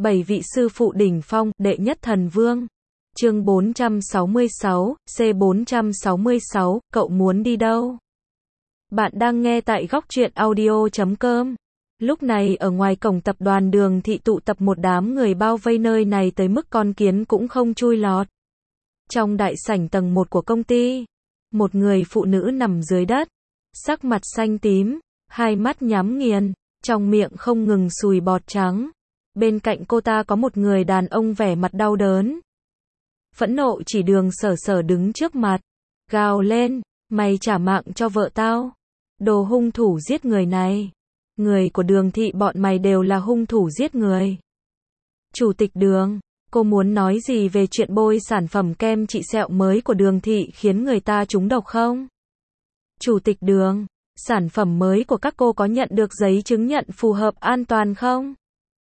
7 vị sư phụ đỉnh phong, đệ nhất thần vương. Chương 466, C466, cậu muốn đi đâu? Bạn đang nghe tại góc truyện audio.com. Lúc này ở ngoài cổng tập đoàn Đường Thị tụ tập một đám người bao vây nơi này tới mức con kiến cũng không chui lọt. Trong đại sảnh tầng 1 của công ty, một người phụ nữ nằm dưới đất, sắc mặt xanh tím, hai mắt nhắm nghiền, trong miệng không ngừng sùi bọt trắng. Bên cạnh cô ta có một người đàn ông vẻ mặt đau đớn. Phẫn nộ chỉ Đường Sở Sở đứng trước mặt, gào lên, mày trả mạng cho vợ tao. Đồ hung thủ giết người này. Người của Đường Thị bọn mày đều là hung thủ giết người. Chủ tịch Đường, cô muốn nói gì về chuyện bôi sản phẩm kem trị sẹo mới của Đường Thị khiến người ta trúng độc không? Chủ tịch Đường, sản phẩm mới của các cô có nhận được giấy chứng nhận phù hợp an toàn không?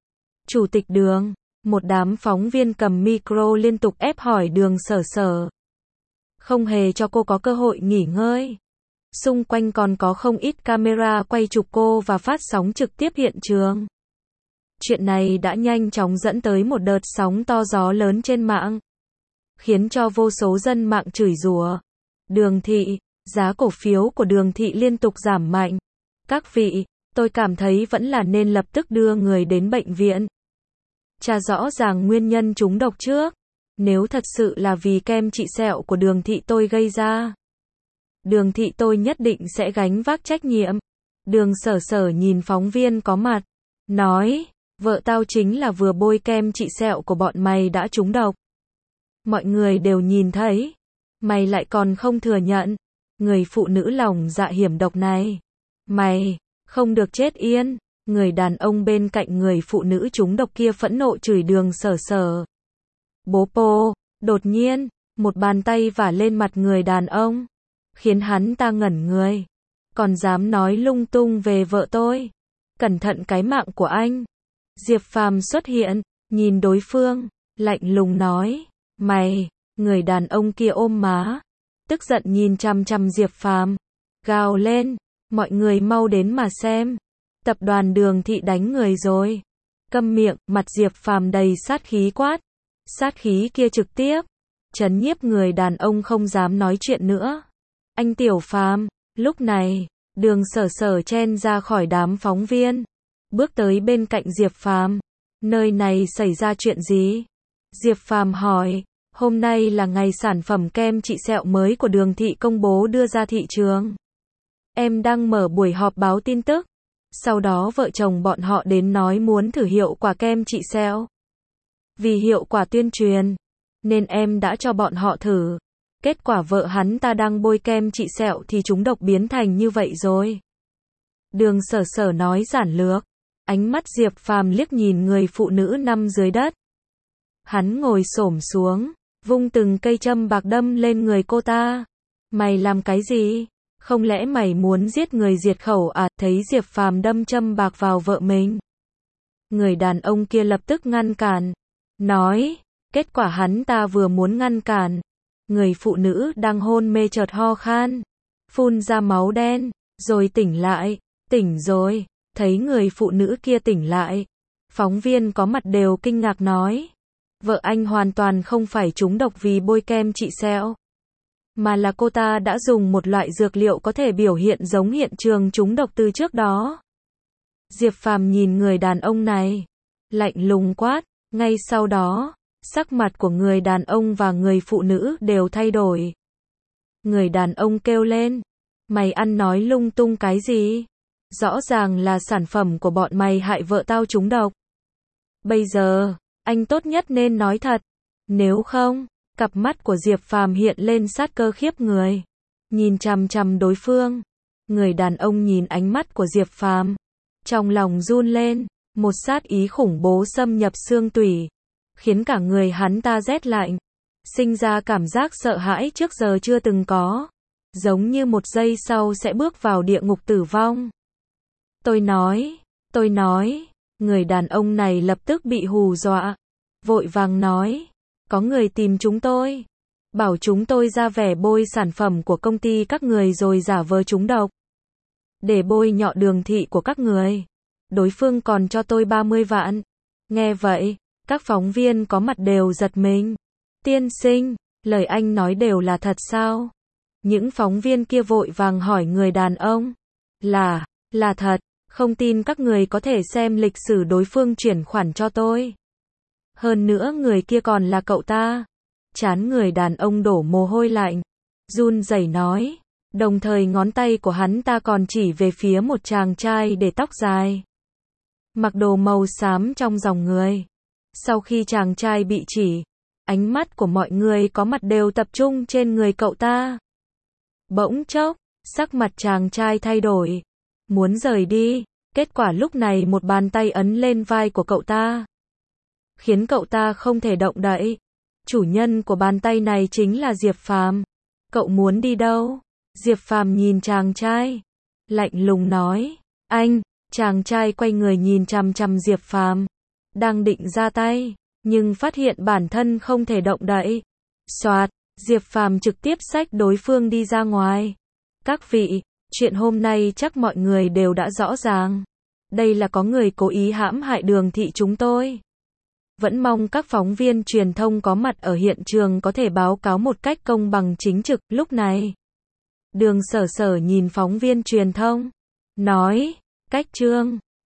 Chủ tịch Đường, một đám phóng viên cầm micro liên tục ép hỏi Đường Sở Sở. Không hề cho cô có cơ hội nghỉ ngơi. Xung quanh còn có không ít camera quay chụp cô và phát sóng trực tiếp hiện trường. Chuyện này đã nhanh chóng dẫn tới một đợt sóng to gió lớn trên mạng, khiến cho vô số dân mạng chửi rủa. Đường Thị, giá cổ phiếu của Đường Thị liên tục giảm mạnh. Các vị, tôi cảm thấy vẫn là nên lập tức đưa người đến bệnh viện. Tra rõ ràng nguyên nhân trúng độc trước. Nếu thật sự là vì kem trị sẹo của Đường Thị tôi gây ra, Đường Thị tôi nhất định sẽ gánh vác trách nhiệm. Đường Sở Sở nhìn phóng viên có mặt, nói, vợ tao chính là vừa bôi kem trị sẹo của bọn mày đã trúng độc. Mọi người đều nhìn thấy, mày lại còn không thừa nhận. Người phụ nữ lòng dạ hiểm độc này, mày không được chết yên. Người đàn ông bên cạnh người phụ nữ trúng độc kia phẫn nộ chửi Đường Sở Sở. Bố pô, đột nhiên, một bàn tay vả lên mặt người đàn ông, khiến hắn ta ngẩn người. Còn dám nói lung tung về vợ tôi. Cẩn thận cái mạng của anh. Diệp Phàm xuất hiện, nhìn đối phương, lạnh lùng nói, mày. Người đàn ông kia ôm má, tức giận nhìn chằm chằm Diệp Phàm, gào lên, mọi người mau đến mà xem. Tập đoàn Đường Thị đánh người rồi. Câm miệng, mặt Diệp Phàm đầy sát khí quát. Sát khí kia trực tiếp trấn nhiếp người đàn ông không dám nói chuyện nữa. Anh Tiểu Phàm, lúc này, Đường Sở Sở chen ra khỏi đám phóng viên, bước tới bên cạnh Diệp Phàm. Nơi này xảy ra chuyện gì? Diệp Phàm hỏi. Hôm nay là ngày sản phẩm kem trị sẹo mới của Đường Thị công bố đưa ra thị trường. Em đang mở buổi họp báo tin tức. Sau đó vợ chồng bọn họ đến nói muốn thử hiệu quả kem trị sẹo. Vì hiệu quả tuyên truyền, nên em đã cho bọn họ thử. Kết quả vợ hắn ta đang bôi kem trị sẹo thì trúng độc biến thành như vậy rồi. Đường Sở Sở nói giản lược. Ánh mắt Diệp Phàm liếc nhìn người phụ nữ nằm dưới đất. Hắn ngồi xổm xuống, vung từng cây châm bạc đâm lên người cô ta. Mày làm cái gì? Không lẽ mày muốn giết người diệt khẩu à? Thấy Diệp Phàm đâm châm bạc vào vợ mình, người đàn ông kia lập tức ngăn cản, nói, kết quả hắn ta vừa muốn ngăn cản, người phụ nữ đang hôn mê chợt ho khan, phun ra máu đen, rồi tỉnh lại. Tỉnh rồi. Thấy người phụ nữ kia tỉnh lại, phóng viên có mặt đều kinh ngạc nói, vợ anh hoàn toàn không phải trúng độc vì bôi kem trị sẹo, mà là cô ta đã dùng một loại dược liệu có thể biểu hiện giống hiện trường trúng độc từ trước đó. Diệp Phàm nhìn người đàn ông này, lạnh lùng quát. Ngay sau đó, sắc mặt của người đàn ông và người phụ nữ đều thay đổi. Người đàn ông kêu lên, mày ăn nói lung tung cái gì? Rõ ràng là sản phẩm của bọn mày hại vợ tao trúng độc. Bây giờ, anh tốt nhất nên nói thật. Nếu không, cặp mắt của Diệp Phàm hiện lên sát cơ khiếp người. Nhìn chằm chằm đối phương. Người đàn ông nhìn ánh mắt của Diệp Phàm, trong lòng run lên, một sát ý khủng bố xâm nhập xương tủy, khiến cả người hắn ta rét lạnh, sinh ra cảm giác sợ hãi trước giờ chưa từng có, giống như một giây sau sẽ bước vào địa ngục tử vong. Tôi nói, người đàn ông này lập tức bị hù dọa, vội vàng nói, có người tìm chúng tôi, bảo chúng tôi ra vẻ bôi sản phẩm của công ty các người rồi giả vờ trúng độc, để bôi nhọ Đường Thị của các người. Đối phương còn cho tôi 30 vạn. Nghe vậy, Các phóng viên có mặt đều giật mình. Tiên sinh, lời anh nói đều là thật sao? Những phóng viên kia vội vàng hỏi người đàn ông. Là thật, không tin các người có thể xem lịch sử đối phương chuyển khoản cho tôi. Hơn nữa người kia còn là cậu ta. Trán người đàn ông đổ mồ hôi lạnh, run rẩy nói, đồng thời ngón tay của hắn ta còn chỉ về phía một chàng trai để tóc dài, mặc đồ màu xám trong dòng người. Sau khi chàng trai bị chỉ, ánh mắt của mọi người có mặt đều tập trung trên người cậu ta. Bỗng chốc, sắc mặt chàng trai thay đổi, muốn rời đi, kết quả lúc này một bàn tay ấn lên vai của cậu ta, khiến cậu ta không thể động đậy. Chủ nhân của bàn tay này chính là Diệp Phàm. Cậu muốn đi đâu? Diệp Phàm nhìn chàng trai, lạnh lùng nói, anh. Chàng trai quay người nhìn chằm chằm Diệp Phàm, đang định ra tay, nhưng phát hiện bản thân không thể động đậy. Soạt, Diệp Phàm trực tiếp xách đối phương đi ra ngoài. Các vị, chuyện hôm nay chắc mọi người đều đã rõ ràng. Đây là có người cố ý hãm hại Đường thị chúng tôi. Vẫn mong các phóng viên truyền thông có mặt ở hiện trường có thể báo cáo một cách công bằng chính trực. Lúc này, Đường Sở Sở nhìn phóng viên truyền thông, nói, Cách Trương,